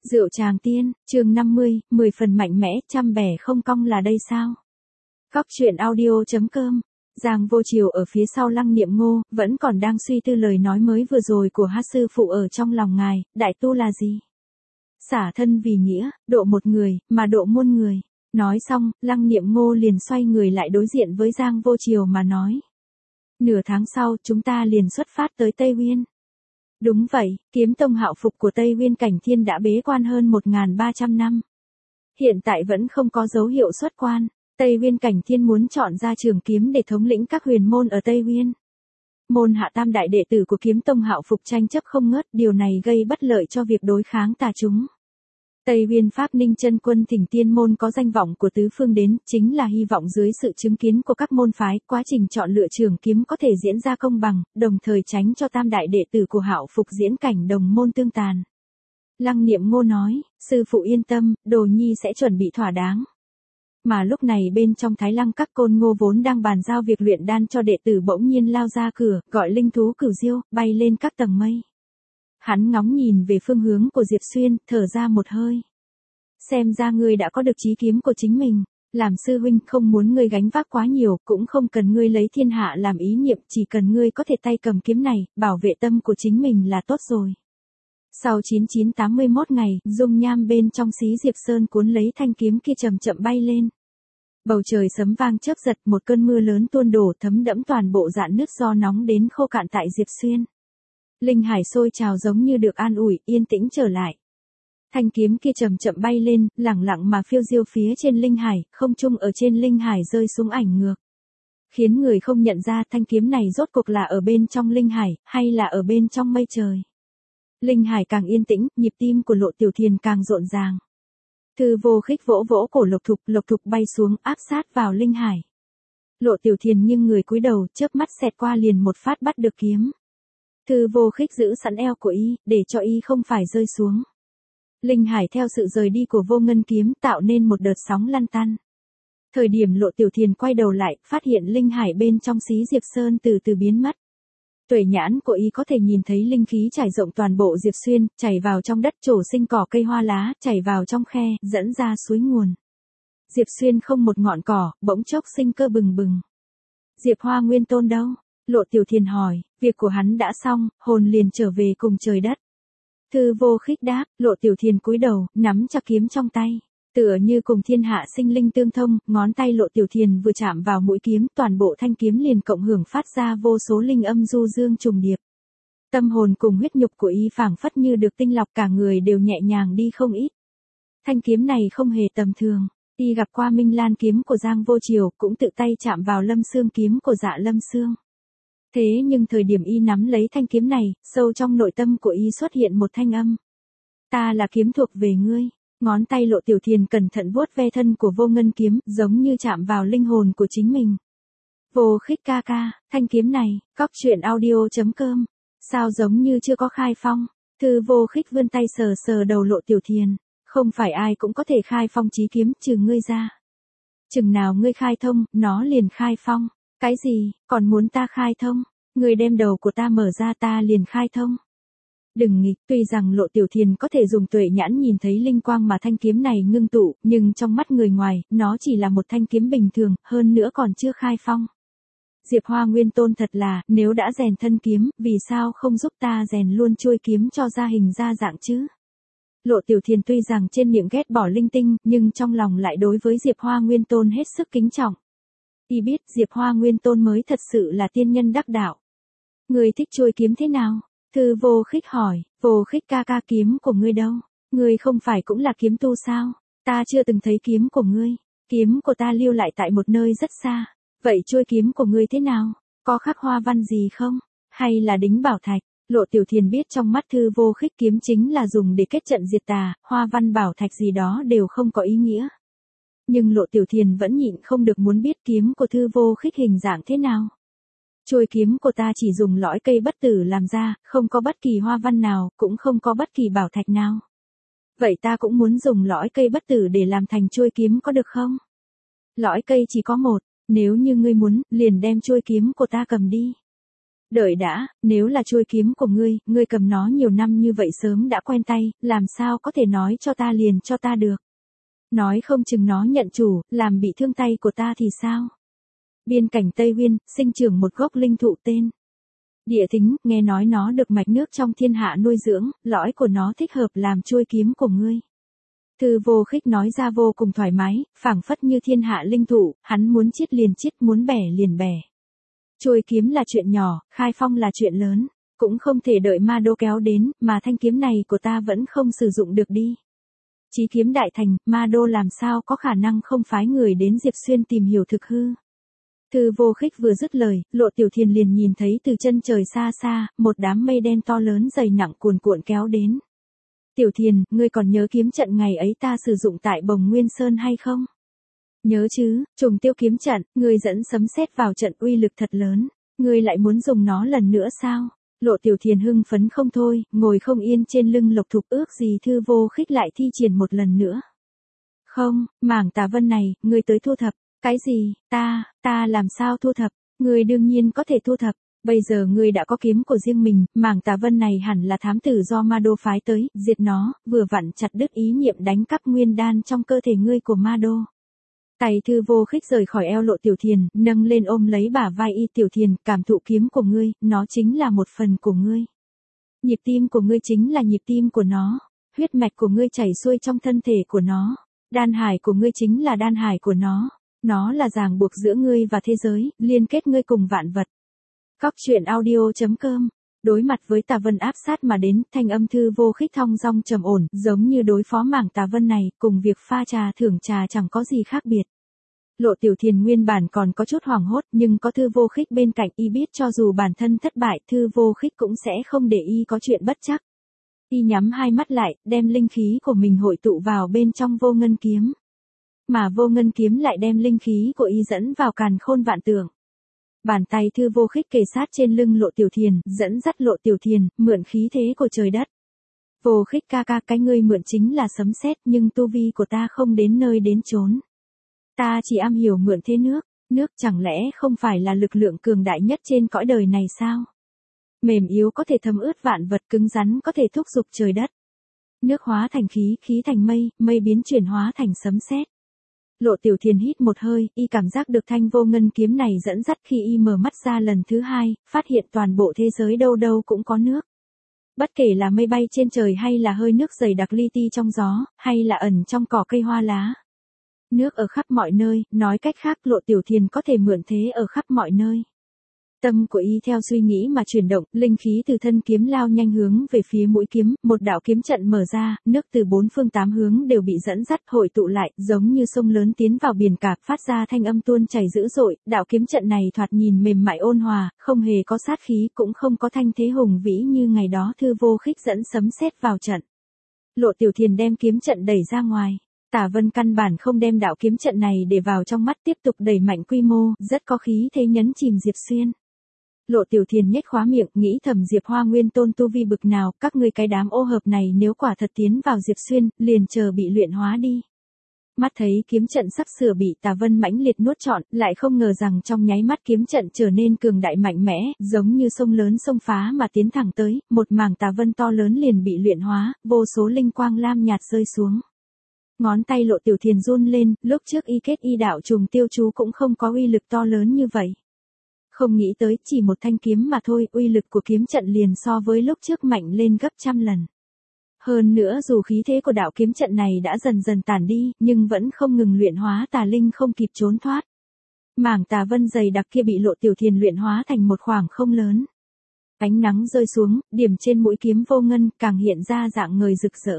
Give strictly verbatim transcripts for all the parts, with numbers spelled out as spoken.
Rượu Tràng Tiên, chương năm mươi, mười phần mạnh mẽ, trăm bẻ không cong là đây sao? Cóc truyện audio.com. Giang Vô Triều ở phía sau Lăng Niệm Ngô, vẫn còn đang suy tư lời nói mới vừa rồi của hát sư phụ ở trong lòng ngài, đại tu là gì? Xả thân vì nghĩa, độ một người, mà độ muôn người. Nói xong, Lăng Niệm Ngô liền xoay người lại đối diện với Giang Vô Triều mà nói. Nửa tháng sau, chúng ta liền xuất phát tới Tây Uyên. Đúng vậy, kiếm tông hạo phục của Tây Uyên Cảnh Thiên đã bế quan hơn một nghìn ba trăm năm. Hiện tại vẫn không có dấu hiệu xuất quan. Tây Uyên Cảnh Thiên muốn chọn ra trường kiếm để thống lĩnh các huyền môn ở Tây Uyên. Môn hạ tam đại đệ tử của kiếm tông hạo phục tranh chấp không ngớt, điều này gây bất lợi cho việc đối kháng tà chúng. Tây Uyên Pháp Ninh Chân Quân Thỉnh Tiên môn có danh vọng của tứ phương đến, chính là hy vọng dưới sự chứng kiến của các môn phái, quá trình chọn lựa trường kiếm có thể diễn ra công bằng, đồng thời tránh cho tam đại đệ tử của hạo phục diễn cảnh đồng môn tương tàn. Lăng Niệm Ngô nói, sư phụ yên tâm, đồ nhi sẽ chuẩn bị thỏa đáng. Mà lúc này bên trong Thái Lăng các Côn Ngô vốn đang bàn giao việc luyện đan cho đệ tử bỗng nhiên lao ra cửa, gọi linh thú cửu diêu, bay lên các tầng mây. Hắn ngóng nhìn về phương hướng của Diệp Xuyên, thở ra một hơi. Xem ra ngươi đã có được chí kiếm của chính mình, làm sư huynh không muốn ngươi gánh vác quá nhiều, cũng không cần ngươi lấy thiên hạ làm ý niệm, chỉ cần ngươi có thể tay cầm kiếm này, bảo vệ tâm của chính mình là tốt rồi. Sau chín nghìn chín trăm tám mươi mốt ngày, dung nham bên trong xí Diệp Sơn cuốn lấy thanh kiếm kia chậm chậm bay lên. Bầu trời sấm vang chớp giật, một cơn mưa lớn tuôn đổ thấm đẫm toàn bộ dạn nước do nóng đến khô cạn tại Diệp Xuyên. Linh hải sôi trào giống như được an ủi, yên tĩnh trở lại. Thanh kiếm kia chậm chậm bay lên, lẳng lặng mà phiêu diêu phía trên linh hải, không trung ở trên linh hải rơi xuống ảnh ngược. Khiến người không nhận ra thanh kiếm này rốt cuộc là ở bên trong linh hải, hay là ở bên trong mây trời. Linh hải càng yên tĩnh, nhịp tim của Lộ Tiểu Thiền càng rộn ràng. Thư Vô Khích vỗ vỗ cổ Lộc Thục, Lộc Thục bay xuống, áp sát vào linh hải. Lộ Tiểu Thiền nghiêng người cúi đầu, chớp mắt xẹt qua liền một phát bắt được kiếm. Thư Vô Khích giữ sẵn eo của y, để cho y không phải rơi xuống. Linh hải theo sự rời đi của Vô Ngân kiếm tạo nên một đợt sóng lăn tăn. Thời điểm Lộ Tiểu Thiền quay đầu lại, phát hiện linh hải bên trong xí Diệp Sơn từ từ biến mất. Tuệ nhãn của y có thể nhìn thấy linh khí trải rộng toàn bộ Diệp Xuyên, chảy vào trong đất trổ sinh cỏ cây hoa lá, chảy vào trong khe, dẫn ra suối nguồn. Diệp Xuyên không một ngọn cỏ, bỗng chốc sinh cơ bừng bừng. Diệp Hoa Nguyên Tôn đâu? Lộ Tiểu Thiền hỏi, việc của hắn đã xong, hồn liền trở về cùng trời đất. Thư Vô Khích đáp, Lộ Tiểu Thiền cúi đầu, nắm chặt kiếm trong tay. Tựa như cùng thiên hạ sinh linh tương thông, ngón tay Lộ Tiểu Thiền vừa chạm vào mũi kiếm, toàn bộ thanh kiếm liền cộng hưởng phát ra vô số linh âm du dương trùng điệp. Tâm hồn cùng huyết nhục của y phảng phất như được tinh lọc, cả người đều nhẹ nhàng đi không ít. Thanh kiếm này không hề tầm thường, y gặp qua Minh Lan kiếm của Giang Vô Triều, cũng tự tay chạm vào Lâm Xương kiếm của Dạ Lâm Xương. Thế nhưng thời điểm y nắm lấy thanh kiếm này, sâu trong nội tâm của y xuất hiện một thanh âm. Ta là kiếm thuộc về ngươi. Ngón tay Lộ Tiểu Thiền cẩn thận vuốt ve thân của Vô Ngân kiếm, giống như chạm vào linh hồn của chính mình. Vô Khích ca ca, thanh kiếm này, cóc truyện audio.com. Sao giống như chưa có khai phong? Thư Vô Khích vươn tay sờ sờ đầu Lộ Tiểu Thiền. Không phải ai cũng có thể khai phong chí kiếm, trừ ngươi ra. Chừng nào ngươi khai thông, nó liền khai phong. Cái gì, còn muốn ta khai thông? Ngươi đem đầu của ta mở ra ta liền khai thông. Đừng nghịch, tuy rằng Lộ Tiểu Thiền có thể dùng tuệ nhãn nhìn thấy linh quang mà thanh kiếm này ngưng tụ, nhưng trong mắt người ngoài, nó chỉ là một thanh kiếm bình thường, hơn nữa còn chưa khai phong. Diệp Hoa Nguyên Tôn thật là, nếu đã rèn thân kiếm, vì sao không giúp ta rèn luôn chuôi kiếm cho ra hình ra dạng chứ? Lộ Tiểu Thiền tuy rằng trên miệng ghét bỏ linh tinh, nhưng trong lòng lại đối với Diệp Hoa Nguyên Tôn hết sức kính trọng. Y biết Diệp Hoa Nguyên Tôn mới thật sự là tiên nhân đắc đạo. Người thích chuôi kiếm thế nào? Thư Vô Khích hỏi, Vô Khích ca ca, kiếm của ngươi đâu? Ngươi không phải cũng là kiếm tu sao? Ta chưa từng thấy kiếm của ngươi. Kiếm của ta lưu lại tại một nơi rất xa. Vậy chuôi kiếm của ngươi thế nào? Có khắc hoa văn gì không? Hay là đính bảo thạch? Lộ Tiểu Thiền biết trong mắt Thư Vô Khích kiếm chính là dùng để kết trận diệt tà, hoa văn bảo thạch gì đó đều không có ý nghĩa. Nhưng Lộ Tiểu Thiền vẫn nhịn không được muốn biết kiếm của Thư Vô Khích hình dạng thế nào. Chuôi kiếm của ta chỉ dùng lõi cây bất tử làm ra, không có bất kỳ hoa văn nào, cũng không có bất kỳ bảo thạch nào. Vậy ta cũng muốn dùng lõi cây bất tử để làm thành chuôi kiếm có được không? Lõi cây chỉ có một, nếu như ngươi muốn, liền đem chuôi kiếm của ta cầm đi. Đợi đã, nếu là chuôi kiếm của ngươi, ngươi cầm nó nhiều năm như vậy sớm đã quen tay, làm sao có thể nói cho ta liền cho ta được. Nói không chừng nó nhận chủ, làm bị thương tay của ta thì sao? Biên cảnh Tây Nguyên, sinh trưởng một gốc linh thụ tên Địa Thính, nghe nói nó được mạch nước trong thiên hạ nuôi dưỡng, lõi của nó thích hợp làm chuôi kiếm của ngươi. Thư Vô Khích nói ra vô cùng thoải mái, phảng phất như thiên hạ linh thụ, hắn muốn chiết liền chiết, muốn bẻ liền bẻ. Chuôi kiếm là chuyện nhỏ, khai phong là chuyện lớn, cũng không thể đợi ma đô kéo đến, mà thanh kiếm này của ta vẫn không sử dụng được đi. Chí kiếm đại thành, ma đô làm sao có khả năng không phái người đến Diệp Xuyên tìm hiểu thực hư. Thư Vô Khích vừa dứt lời, Lộ Tiểu Thiền liền nhìn thấy từ chân trời xa xa, một đám mây đen to lớn dày nặng cuồn cuộn kéo đến. Tiểu Thiền, ngươi còn nhớ kiếm trận ngày ấy ta sử dụng tại Bồng Nguyên Sơn hay không? Nhớ chứ, trùng tiêu kiếm trận, ngươi dẫn sấm sét vào trận uy lực thật lớn, ngươi lại muốn dùng nó lần nữa sao? Lộ Tiểu Thiền hưng phấn không thôi, ngồi không yên trên lưng Lộc Thục, ước gì Thư Vô Khích lại thi triển một lần nữa. Không, mảng tà vân này, ngươi tới thu thập. Cái gì, ta, ta làm sao thu thập, ngươi đương nhiên có thể thu thập, bây giờ ngươi đã có kiếm của riêng mình, mảng tà vân này hẳn là thám tử do ma đô phái tới, diệt nó, vừa vặn chặt đứt ý niệm đánh cắp nguyên đan trong cơ thể ngươi của ma đô. Tay Thư Vô Khích rời khỏi eo Lộ Tiểu Thiền, nâng lên ôm lấy bả vai y. Tiểu Thiền, cảm thụ kiếm của ngươi, nó chính là một phần của ngươi. Nhịp tim của ngươi chính là nhịp tim của nó, huyết mạch của ngươi chảy xuôi trong thân thể của nó, đan hải của ngươi chính là đan hải của nó. Nó là ràng buộc giữa ngươi và thế giới, liên kết ngươi cùng vạn vật. Cóc truyện audio chấm com. Đối mặt với tà vân áp sát mà đến, thanh âm Thư Vô Khích thong dong trầm ổn, giống như đối phó mảng tà vân này, cùng việc pha trà thưởng trà chẳng có gì khác biệt. Lộ Tiểu Thiền nguyên bản còn có chút hoảng hốt, nhưng có Thư Vô Khích bên cạnh, y biết cho dù bản thân thất bại, Thư Vô Khích cũng sẽ không để y có chuyện bất chắc. Y nhắm hai mắt lại, đem linh khí của mình hội tụ vào bên trong Vô Ngân kiếm. Mà Vô Ngân kiếm lại đem linh khí của y dẫn vào càn khôn vạn tượng. Bàn tay Thư Vô Khích kề sát trên lưng Lộ Tiểu Thiền, dẫn dắt Lộ Tiểu Thiền, mượn khí thế của trời đất. Vô Khích ca ca, cái ngươi mượn chính là sấm sét, nhưng tu vi của ta không đến nơi đến chốn. Ta chỉ am hiểu mượn thế nước, nước chẳng lẽ không phải là lực lượng cường đại nhất trên cõi đời này sao? Mềm yếu có thể thấm ướt vạn vật, cứng rắn có thể thúc giục trời đất. Nước hóa thành khí, khí thành mây, mây biến chuyển hóa thành sấm sét. Lộ Tiểu Thiền hít một hơi, y cảm giác được thanh Vô Ngân kiếm này dẫn dắt khi y mở mắt ra lần thứ hai, phát hiện toàn bộ thế giới đâu đâu cũng có nước. Bất kể là mây bay trên trời hay là hơi nước dày đặc li ti trong gió, hay là ẩn trong cỏ cây hoa lá. Nước ở khắp mọi nơi, nói cách khác Lộ Tiểu Thiền có thể mượn thế ở khắp mọi nơi. Tâm của y theo suy nghĩ mà chuyển động, linh khí từ thân kiếm lao nhanh hướng về phía mũi kiếm, một đạo kiếm trận mở ra, nước từ bốn phương tám hướng đều bị dẫn dắt hội tụ lại, giống như sông lớn tiến vào biển cả, phát ra thanh âm tuôn chảy dữ dội, đạo kiếm trận này thoạt nhìn mềm mại ôn hòa, không hề có sát khí, cũng không có thanh thế hùng vĩ như ngày đó Thư Vô Khích dẫn sấm sét vào trận. Lộ Tiểu Thiền đem kiếm trận đẩy ra ngoài. Tả Vân căn bản không đem đạo kiếm trận này để vào trong mắt, tiếp tục đẩy mạnh quy mô, rất có khí thế nhấn chìm Diệp Xuyên. Lộ Tiểu Thiền nhếch khóa miệng, nghĩ thầm Diệp Hoa Nguyên Tôn tu vi bực nào, các ngươi cái đám ô hợp này nếu quả thật tiến vào Diệp Xuyên, liền chờ bị luyện hóa đi. Mắt thấy kiếm trận sắp sửa bị Tà Vân mãnh liệt nuốt trọn, lại không ngờ rằng trong nháy mắt kiếm trận trở nên cường đại mạnh mẽ, giống như sông lớn sông phá mà tiến thẳng tới, một mảng Tà Vân to lớn liền bị luyện hóa, vô số linh quang lam nhạt rơi xuống. Ngón tay Lộ Tiểu Thiền run lên, lúc trước y kết y đạo trùng tiêu chú cũng không có uy lực to lớn như vậy. Không nghĩ tới chỉ một thanh kiếm mà thôi, uy lực của kiếm trận liền so với lúc trước mạnh lên gấp trăm lần. Hơn nữa dù khí thế của đạo kiếm trận này đã dần dần tản đi, nhưng vẫn không ngừng luyện hóa tà linh không kịp trốn thoát. Mảng Tà Vân dày đặc kia bị Lộ Tiểu Thiền luyện hóa thành một khoảng không lớn. Ánh nắng rơi xuống, điểm trên mũi kiếm vô ngân, càng hiện ra dạng người rực rỡ.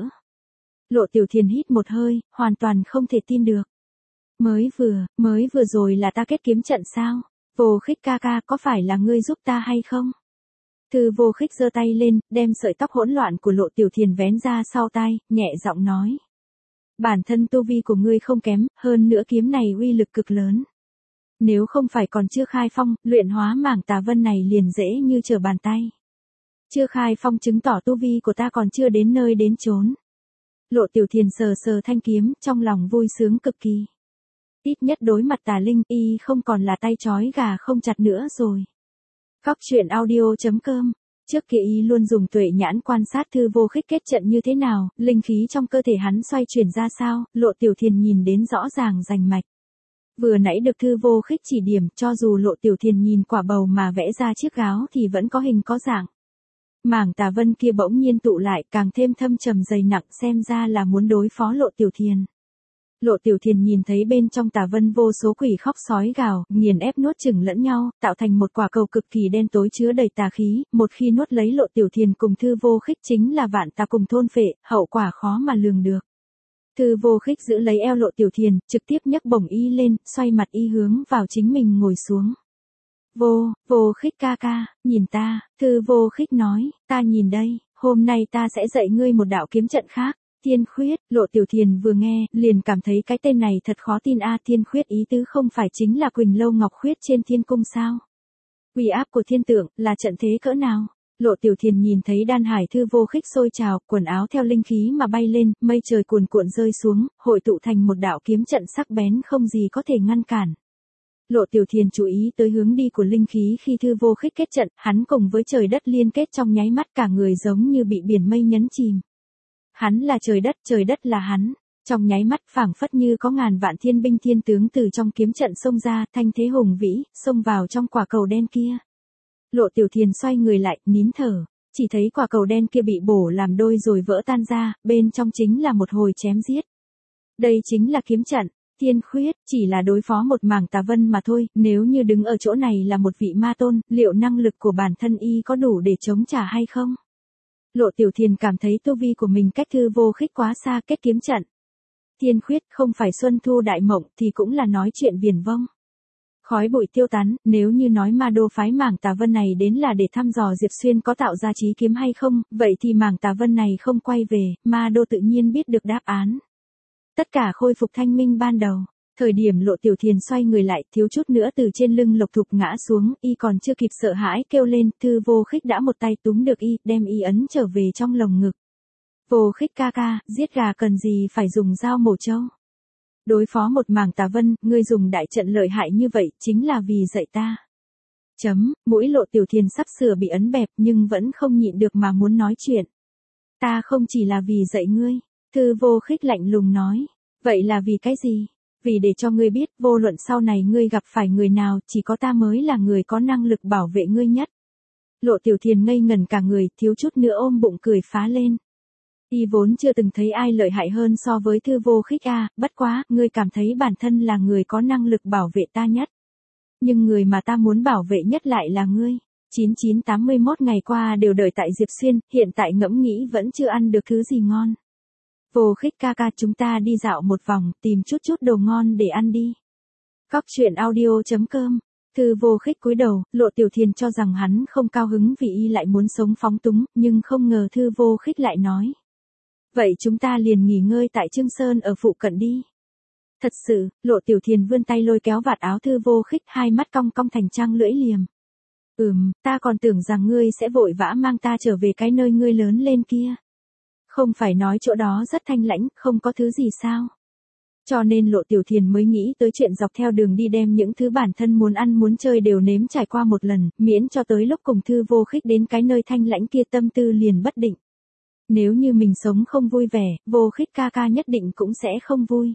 Lộ Tiểu Thiền hít một hơi, hoàn toàn không thể tin được. Mới vừa, mới vừa rồi là ta kết kiếm trận sao? Vô Khích ca ca, có phải là ngươi giúp ta hay không? Thư Vô Khích giơ tay lên, đem sợi tóc hỗn loạn của Lộ Tiểu Thiền vén ra sau tai, nhẹ giọng nói. Bản thân tu vi của ngươi không kém, hơn nữa kiếm này uy lực cực lớn. Nếu không phải còn chưa khai phong, luyện hóa mảng Tà Vân này liền dễ như trở bàn tay. Chưa khai phong chứng tỏ tu vi của ta còn chưa đến nơi đến chốn. Lộ Tiểu Thiền sờ sờ thanh kiếm, trong lòng vui sướng cực kỳ. Ít nhất đối mặt tà linh, y không còn là tay trói gà không chặt nữa rồi. Cóc truyện audio chấm com. Trước kia y luôn dùng tuệ nhãn quan sát Thư Vô Khích kết trận như thế nào, linh khí trong cơ thể hắn xoay chuyển ra sao, Lộ Tiểu Thiền nhìn đến rõ ràng rành mạch. Vừa nãy được Thư Vô Khích chỉ điểm, cho dù Lộ Tiểu Thiền nhìn quả bầu mà vẽ ra chiếc gáo thì vẫn có hình có dạng. Mảng tà vân kia bỗng nhiên tụ lại, càng thêm thâm trầm dày nặng, xem ra là muốn đối phó Lộ Tiểu Thiền. Lộ Tiểu Thiền nhìn thấy bên trong tà vân vô số quỷ khóc sói gào, nghiền ép nuốt chửng lẫn nhau, tạo thành một quả cầu cực kỳ đen tối chứa đầy tà khí, một khi nuốt lấy Lộ Tiểu Thiền cùng Thư Vô Khích chính là vạn tà cùng thôn phệ, hậu quả khó mà lường được. Thư Vô Khích giữ lấy eo Lộ Tiểu Thiền, trực tiếp nhấc bổng y lên, xoay mặt y hướng vào chính mình ngồi xuống. Vô, Vô Khích ca ca, nhìn ta, Thư Vô Khích nói, ta nhìn đây, hôm nay ta sẽ dạy ngươi một đạo kiếm trận khác. Thiên Khuyết, Lộ Tiểu Thiền vừa nghe, liền cảm thấy cái tên này thật khó tin a. Thiên Khuyết ý tứ không phải chính là Quỳnh Lâu Ngọc Khuyết trên thiên cung sao? Uy áp của thiên tượng, là trận thế cỡ nào? Lộ Tiểu Thiền nhìn thấy đan hải Thư Vô Khích sôi trào, quần áo theo linh khí mà bay lên, mây trời cuồn cuộn rơi xuống, hội tụ thành một đạo kiếm trận sắc bén không gì có thể ngăn cản. Lộ Tiểu Thiền chú ý tới hướng đi của linh khí khi Thư Vô Khích kết trận, hắn cùng với trời đất liên kết trong nháy mắt, cả người giống như bị biển mây nhấn chìm. Hắn là trời đất, trời đất là hắn. Trong nháy mắt phảng phất như có ngàn vạn thiên binh thiên tướng từ trong kiếm trận xông ra, thanh thế hùng vĩ, xông vào trong quả cầu đen kia. Lộ Tiểu Thiền xoay người lại, nín thở, chỉ thấy quả cầu đen kia bị bổ làm đôi rồi vỡ tan ra, bên trong chính là một hồi chém giết. Đây chính là kiếm trận. Thiên Khuyết chỉ là đối phó một mảng tà vân mà thôi, nếu như đứng ở chỗ này là một vị ma tôn, liệu năng lực của bản thân y có đủ để chống trả hay không? Lộ Tiểu Thiền cảm thấy tu vi của mình cách Thư Vô Khích quá xa, kết kiếm trận. Thiên Khuyết không phải xuân thu đại mộng thì cũng là nói chuyện viển vông. Khói bụi tiêu tán, nếu như nói Ma Đô phái mảng tà vân này đến là để thăm dò Diệp Xuyên có tạo ra chí kiếm hay không, vậy thì mảng tà vân này không quay về, Ma Đô tự nhiên biết được đáp án. Tất cả khôi phục thanh minh ban đầu. Thời điểm Lộ Tiểu Thiền xoay người lại, thiếu chút nữa từ trên lưng Lộc Thục ngã xuống, y còn chưa kịp sợ hãi kêu lên, Thư Vô Khích đã một tay túm được y, đem y ấn trở về trong lồng ngực. Vô Khích ca ca, giết gà cần gì phải dùng dao mổ trâu. Đối phó một mảng tà vân, ngươi dùng đại trận lợi hại như vậy, chính là vì dạy ta. Chấm, mũi Lộ Tiểu Thiền sắp sửa bị ấn bẹp nhưng vẫn không nhịn được mà muốn nói chuyện. Ta không chỉ là vì dạy ngươi, Thư Vô Khích lạnh lùng nói, vậy là vì cái gì? Vì để cho ngươi biết, vô luận sau này ngươi gặp phải người nào, chỉ có ta mới là người có năng lực bảo vệ ngươi nhất. Lộ Tiểu Thiền ngây ngẩn cả người, thiếu chút nữa ôm bụng cười phá lên. Y vốn chưa từng thấy ai lợi hại hơn so với Thư Vô Khích a, bất quá, ngươi cảm thấy bản thân là người có năng lực bảo vệ ta nhất. Nhưng người mà ta muốn bảo vệ nhất lại là ngươi. chín chín tám mươi mốt ngày qua đều đợi tại Diệp Xuyên, hiện tại ngẫm nghĩ vẫn chưa ăn được thứ gì ngon. Vô Khích ca ca, chúng ta đi dạo một vòng, tìm chút chút đồ ngon để ăn đi. Cóc truyện audio chấm com. Thư Vô Khích cúi đầu, Lộ Tiểu Thiền cho rằng hắn không cao hứng vì y lại muốn sống phóng túng, nhưng không ngờ Thư Vô Khích lại nói. Vậy chúng ta liền nghỉ ngơi tại Trương Sơn ở phụ cận đi. Thật sự, Lộ Tiểu Thiền vươn tay lôi kéo vạt áo Thư Vô Khích, hai mắt cong cong thành trăng lưỡi liềm. Ừm, ta còn tưởng rằng ngươi sẽ vội vã mang ta trở về cái nơi ngươi lớn lên kia. Không phải nói chỗ đó rất thanh lãnh, không có thứ gì sao? Cho nên Lộ Tiểu Thiền mới nghĩ tới chuyện dọc theo đường đi đem những thứ bản thân muốn ăn muốn chơi đều nếm trải qua một lần, miễn cho tới lúc cùng Thư Vô Khích đến cái nơi thanh lãnh kia tâm tư liền bất định. Nếu như mình sống không vui vẻ, Vô Khích ca ca nhất định cũng sẽ không vui.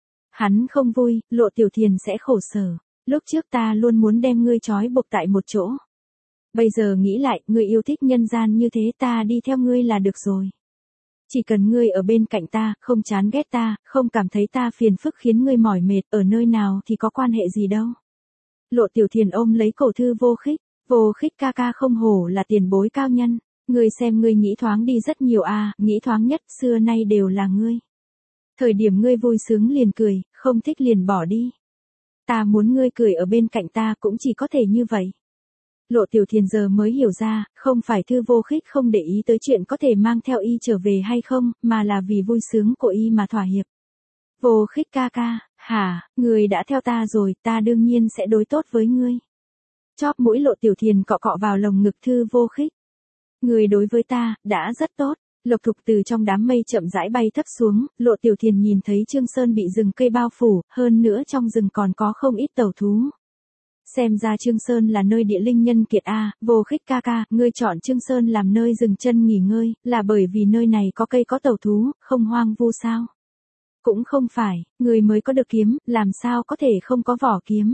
Hắn không vui, Lộ Tiểu Thiền sẽ khổ sở. Lúc trước ta luôn muốn đem ngươi trói buộc tại một chỗ. Bây giờ nghĩ lại, ngươi yêu thích nhân gian như thế, ta đi theo ngươi là được rồi. Chỉ cần ngươi ở bên cạnh ta, không chán ghét ta, không cảm thấy ta phiền phức khiến ngươi mỏi mệt, ở nơi nào thì có quan hệ gì đâu. Lộ Tiểu Thiền ôm lấy cổ Thư Vô Khích, Vô Khích ca ca không hổ là tiền bối cao nhân, ngươi xem ngươi nghĩ thoáng đi rất nhiều à, nghĩ thoáng nhất, xưa nay đều là ngươi. Thời điểm ngươi vui sướng liền cười, không thích liền bỏ đi. Ta muốn ngươi cười ở bên cạnh ta cũng chỉ có thể như vậy. Lộ Tiểu Thiền giờ mới hiểu ra, không phải Thư Vô Khích không để ý tới chuyện có thể mang theo y trở về hay không, mà là vì vui sướng của y mà thỏa hiệp. Vô Khích ca ca, hả, người đã theo ta rồi, ta đương nhiên sẽ đối tốt với ngươi. Chóp mũi Lộ Tiểu Thiền cọ cọ vào lồng ngực Thư Vô Khích. Người đối với ta, đã rất tốt. Lộc Thục từ trong đám mây chậm rãi bay thấp xuống, Lộ Tiểu Thiền nhìn thấy Trương Sơn bị rừng cây bao phủ, hơn nữa trong rừng còn có không ít tẩu thú. Xem ra Trương Sơn là nơi địa linh nhân kiệt a, Vô Khích ca ca, ngươi chọn Trương Sơn làm nơi dừng chân nghỉ ngơi, là bởi vì nơi này có cây có tàu thú, không hoang vu sao? Cũng không phải, người mới có được kiếm, làm sao có thể không có vỏ kiếm?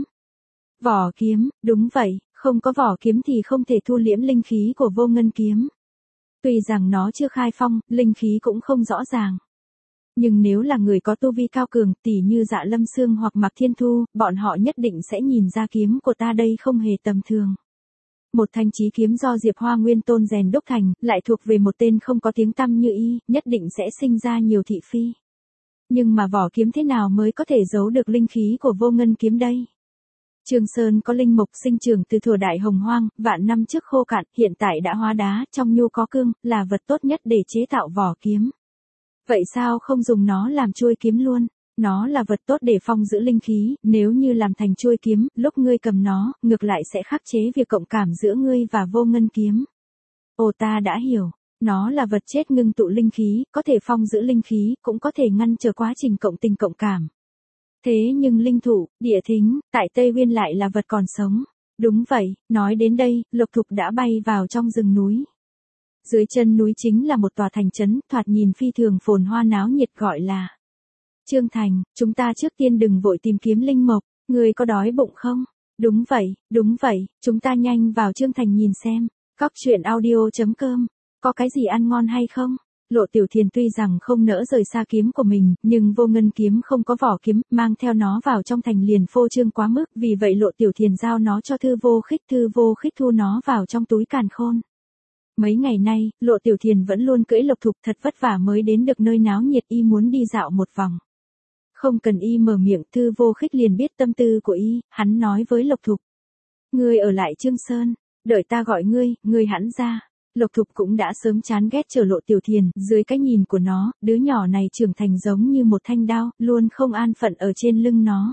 Vỏ kiếm, đúng vậy, không có vỏ kiếm thì không thể thu liễm linh khí của Vô Ngân kiếm. Tuy rằng nó chưa khai phong, linh khí cũng không rõ ràng. Nhưng nếu là người có tu vi cao cường, tỉ như Dạ Lâm Sương hoặc Mạc Thiên Thu, bọn họ nhất định sẽ nhìn ra kiếm của ta đây không hề tầm thường. Một thanh chí kiếm do Diệp Hoa Nguyên Tôn rèn đúc thành, lại thuộc về một tên không có tiếng tăm như y, nhất định sẽ sinh ra nhiều thị phi. Nhưng mà vỏ kiếm thế nào mới có thể giấu được linh khí của Vô Ngân kiếm đây? Trương Sơn có linh mộc sinh trưởng từ thuở đại hồng hoang, vạn năm trước khô cạn, hiện tại đã hóa đá, trong nhu có cương, là vật tốt nhất để chế tạo vỏ kiếm. Vậy sao không dùng nó làm chuôi kiếm luôn? Nó là vật tốt để phong giữ linh khí, nếu như làm thành chuôi kiếm, lúc ngươi cầm nó, ngược lại sẽ khắc chế việc cộng cảm giữa ngươi và Vô Ngân kiếm. Ồ, ta đã hiểu, nó là vật chết ngưng tụ linh khí, có thể phong giữ linh khí, cũng có thể ngăn trở quá trình cộng tình cộng cảm. Thế nhưng linh thụ, địa thính, tại Tây Nguyên lại là vật còn sống. Đúng vậy, nói đến đây, Lục Thục đã bay vào trong rừng núi. Dưới chân núi chính là một tòa thành trấn, thoạt nhìn phi thường phồn hoa náo nhiệt, gọi là Trương Thành. Chúng ta trước tiên đừng vội tìm kiếm linh mộc, người có đói bụng không? Đúng vậy, đúng vậy, chúng ta nhanh vào Trương Thành nhìn xem. Cóc truyện audio chấm com, có cái gì ăn ngon hay không? Lộ Tiểu Thiền tuy rằng không nỡ rời xa kiếm của mình, nhưng Vô Ngân kiếm không có vỏ kiếm, mang theo nó vào trong thành liền phô trương quá mức, vì vậy Lộ Tiểu Thiền giao nó cho Thư Vô Khích, Thư Vô Khích thu nó vào trong túi càn khôn. Mấy ngày nay, Lộ Tiểu Thiền vẫn luôn cưỡi Lục Thục, thật vất vả mới đến được nơi náo nhiệt, y muốn đi dạo một vòng. Không cần y mở miệng, Thư Vô Khích liền biết tâm tư của y, hắn nói với Lục Thục: "Ngươi ở lại Trương Sơn, đợi ta gọi ngươi, ngươi hẵn ra." Lục Thục cũng đã sớm chán ghét chờ Lộ Tiểu Thiền, dưới cái nhìn của nó, đứa nhỏ này trưởng thành giống như một thanh đao, luôn không an phận ở trên lưng nó.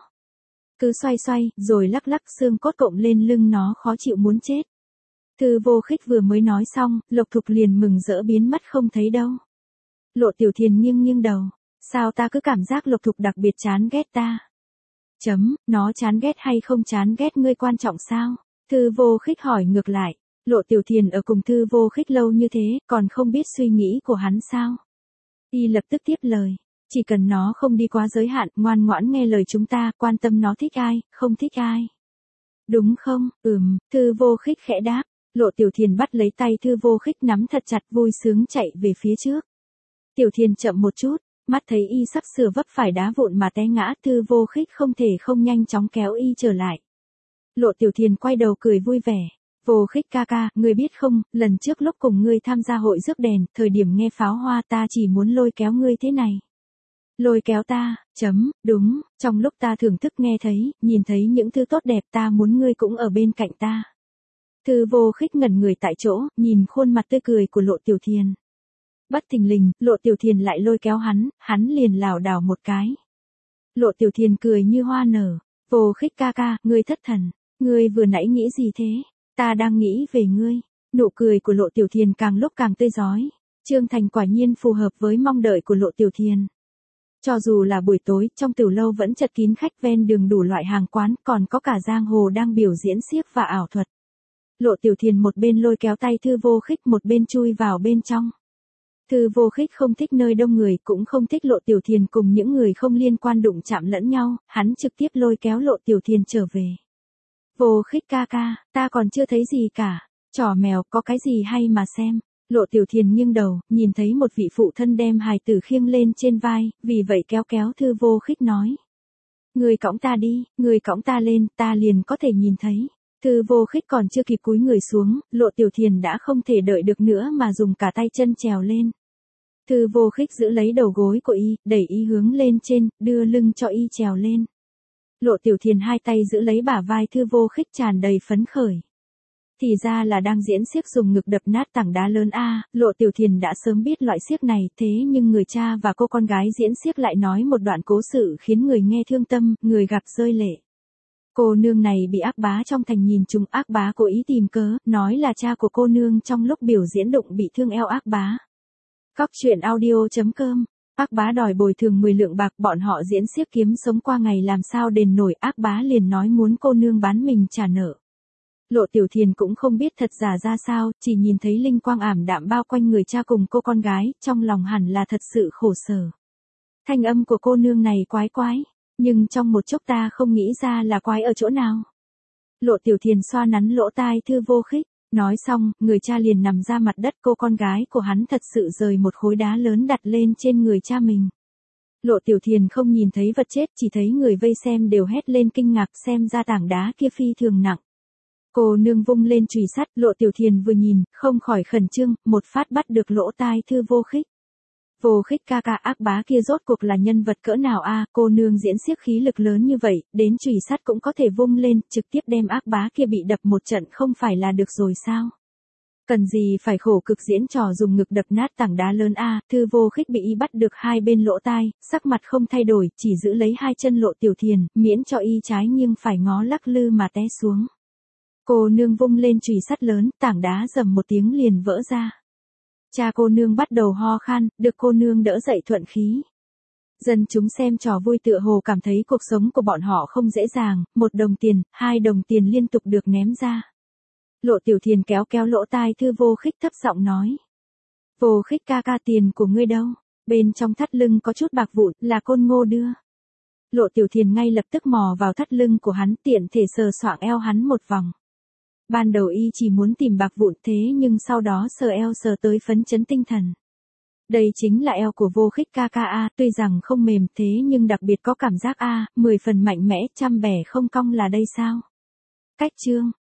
Cứ xoay xoay, rồi lắc lắc xương cốt cộng lên lưng nó khó chịu muốn chết. Thư Vô Khích vừa mới nói xong, Lục Thục liền mừng rỡ biến mất không thấy đâu. Lộ Tiểu Thiền nghiêng nghiêng đầu, sao ta cứ cảm giác Lục Thục đặc biệt chán ghét ta? Chấm, nó chán ghét hay không chán ghét ngươi quan trọng sao? Thư Vô Khích hỏi ngược lại. Lộ Tiểu Thiền ở cùng Thư Vô Khích lâu như thế, còn không biết suy nghĩ của hắn sao? Y lập tức tiếp lời, chỉ cần nó không đi quá giới hạn, ngoan ngoãn nghe lời chúng ta, quan tâm nó thích ai, không thích ai. Đúng không? Ừm, Thư Vô Khích khẽ đáp. Lộ Tiểu Thiền bắt lấy tay Thư Vô Khích nắm thật chặt, vui sướng chạy về phía trước. Tiểu Thiền chậm một chút, mắt thấy y sắp sửa vấp phải đá vụn mà té ngã, Thư Vô Khích không thể không nhanh chóng kéo y trở lại. Lộ Tiểu Thiền quay đầu cười vui vẻ. Vô Khích ca ca, ngươi biết không, lần trước lúc cùng ngươi tham gia hội rước đèn, thời điểm nghe pháo hoa ta chỉ muốn lôi kéo ngươi thế này. Lôi kéo ta, chấm, đúng, trong lúc ta thưởng thức nghe thấy, nhìn thấy những thứ tốt đẹp ta muốn ngươi cũng ở bên cạnh ta. Thư Vô Khích ngẩn người tại chỗ, nhìn khuôn mặt tươi cười của Lộ Tiểu Thiền. Bất thình lình, Lộ Tiểu Thiền lại lôi kéo hắn, hắn liền lảo đảo một cái. Lộ Tiểu Thiền cười như hoa nở, Vô Khích ca ca, ngươi thất thần, ngươi vừa nãy nghĩ gì thế? Ta đang nghĩ về ngươi. Nụ cười của Lộ Tiểu Thiền càng lúc càng tươi rói. Trương Thành quả nhiên phù hợp với mong đợi của Lộ Tiểu Thiền. Cho dù là buổi tối, trong tiểu lâu vẫn chật kín khách, ven đường đủ loại hàng quán, còn có cả giang hồ đang biểu diễn xiếc và ảo thuật. Lộ Tiểu Thiền một bên lôi kéo tay Thư Vô Khích, một bên chui vào bên trong. Thư Vô Khích không thích nơi đông người, cũng không thích Lộ Tiểu Thiền cùng những người không liên quan đụng chạm lẫn nhau, hắn trực tiếp lôi kéo Lộ Tiểu Thiền trở về. Vô Khích ca ca, ta còn chưa thấy gì cả. Trò mèo, có cái gì hay mà xem. Lộ Tiểu Thiền nghiêng đầu, nhìn thấy một vị phụ thân đem hài tử khiêng lên trên vai, vì vậy kéo kéo Thư Vô Khích nói. Người cõng ta đi, người cõng ta lên, ta liền có thể nhìn thấy. Thư Vô Khích còn chưa kịp cúi người xuống, Lộ Tiểu Thiền đã không thể đợi được nữa mà dùng cả tay chân trèo lên. Thư Vô Khích giữ lấy đầu gối của y, đẩy y hướng lên trên, đưa lưng cho y trèo lên. Lộ Tiểu Thiền hai tay giữ lấy bả vai Thư Vô Khích tràn đầy phấn khởi. Thì ra là đang diễn xiếc dùng ngực đập nát tảng đá lớn a, Lộ Tiểu Thiền đã sớm biết loại xiếc này, thế nhưng người cha và cô con gái diễn xiếc lại nói một đoạn cố sự khiến người nghe thương tâm, người gặp rơi lệ. Cô nương này bị ác bá trong thành nhìn trúng, ác bá cố ý tìm cớ, nói là cha của cô nương trong lúc biểu diễn đụng bị thương eo ác bá. Cóc truyện audio chấm com Ác bá đòi bồi thường mười lượng bạc, bọn họ diễn xiếc kiếm sống qua ngày làm sao đền nổi, ác bá liền nói muốn cô nương bán mình trả nợ. Lộ Tiểu Thiền cũng không biết thật giả ra sao, chỉ nhìn thấy linh quang ảm đạm bao quanh người cha cùng cô con gái, trong lòng hẳn là thật sự khổ sở. Thanh âm của cô nương này quái quái, nhưng trong một chốc ta không nghĩ ra là quái ở chỗ nào. Lộ Tiểu Thiền xoa nắn lỗ tai Thư Vô Khích, nói xong, người cha liền nằm ra mặt đất, cô con gái của hắn thật sự rời một khối đá lớn đặt lên trên người cha mình. Lộ Tiểu Thiền không nhìn thấy vật chết, chỉ thấy người vây xem đều hét lên kinh ngạc, xem ra tảng đá kia phi thường nặng. Cô nương vung lên chùy sắt, Lộ Tiểu Thiền vừa nhìn, không khỏi khẩn trương, một phát bắt được lỗ tai Thư Vô Khích. Vô Khích ca ca, ác bá kia rốt cuộc là nhân vật cỡ nào a? Cô nương diễn xiếc khí lực lớn như vậy, đến chùy sắt cũng có thể vung lên, trực tiếp đem ác bá kia bị đập một trận không phải là được rồi sao? Cần gì phải khổ cực diễn trò dùng ngực đập nát tảng đá lớn a? Thư Vô Khích bị y bắt được hai bên lỗ tai, sắc mặt không thay đổi, chỉ giữ lấy hai chân Lộ Tiểu Thiền, miễn cho y trái nghiêng phải ngó lắc lư mà té xuống. Cô nương vung lên chùy sắt lớn, tảng đá rầm một tiếng liền vỡ ra. Cha cô nương bắt đầu ho khan, được cô nương đỡ dậy thuận khí. Dân chúng xem trò vui tựa hồ cảm thấy cuộc sống của bọn họ không dễ dàng, một đồng tiền, hai đồng tiền liên tục được ném ra. Lộ Tiểu Thiền kéo kéo lỗ tai Thư Vô Khích thấp giọng nói. Vô Khích ca ca, tiền của ngươi đâu? Bên trong thắt lưng có chút bạc vụn, là Côn Ngô đưa. Lộ Tiểu Thiền ngay lập tức mò vào thắt lưng của hắn, tiện thể sờ soạng eo hắn một vòng. Ban đầu y chỉ muốn tìm bạc vụn, thế nhưng sau đó sờ eo sờ tới phấn chấn tinh thần. Đây chính là eo của Vô Khích ca ca a, tuy rằng không mềm thế nhưng đặc biệt có cảm giác a, mười phần mạnh mẽ, trăm bẻ không cong là đây sao? Cách chương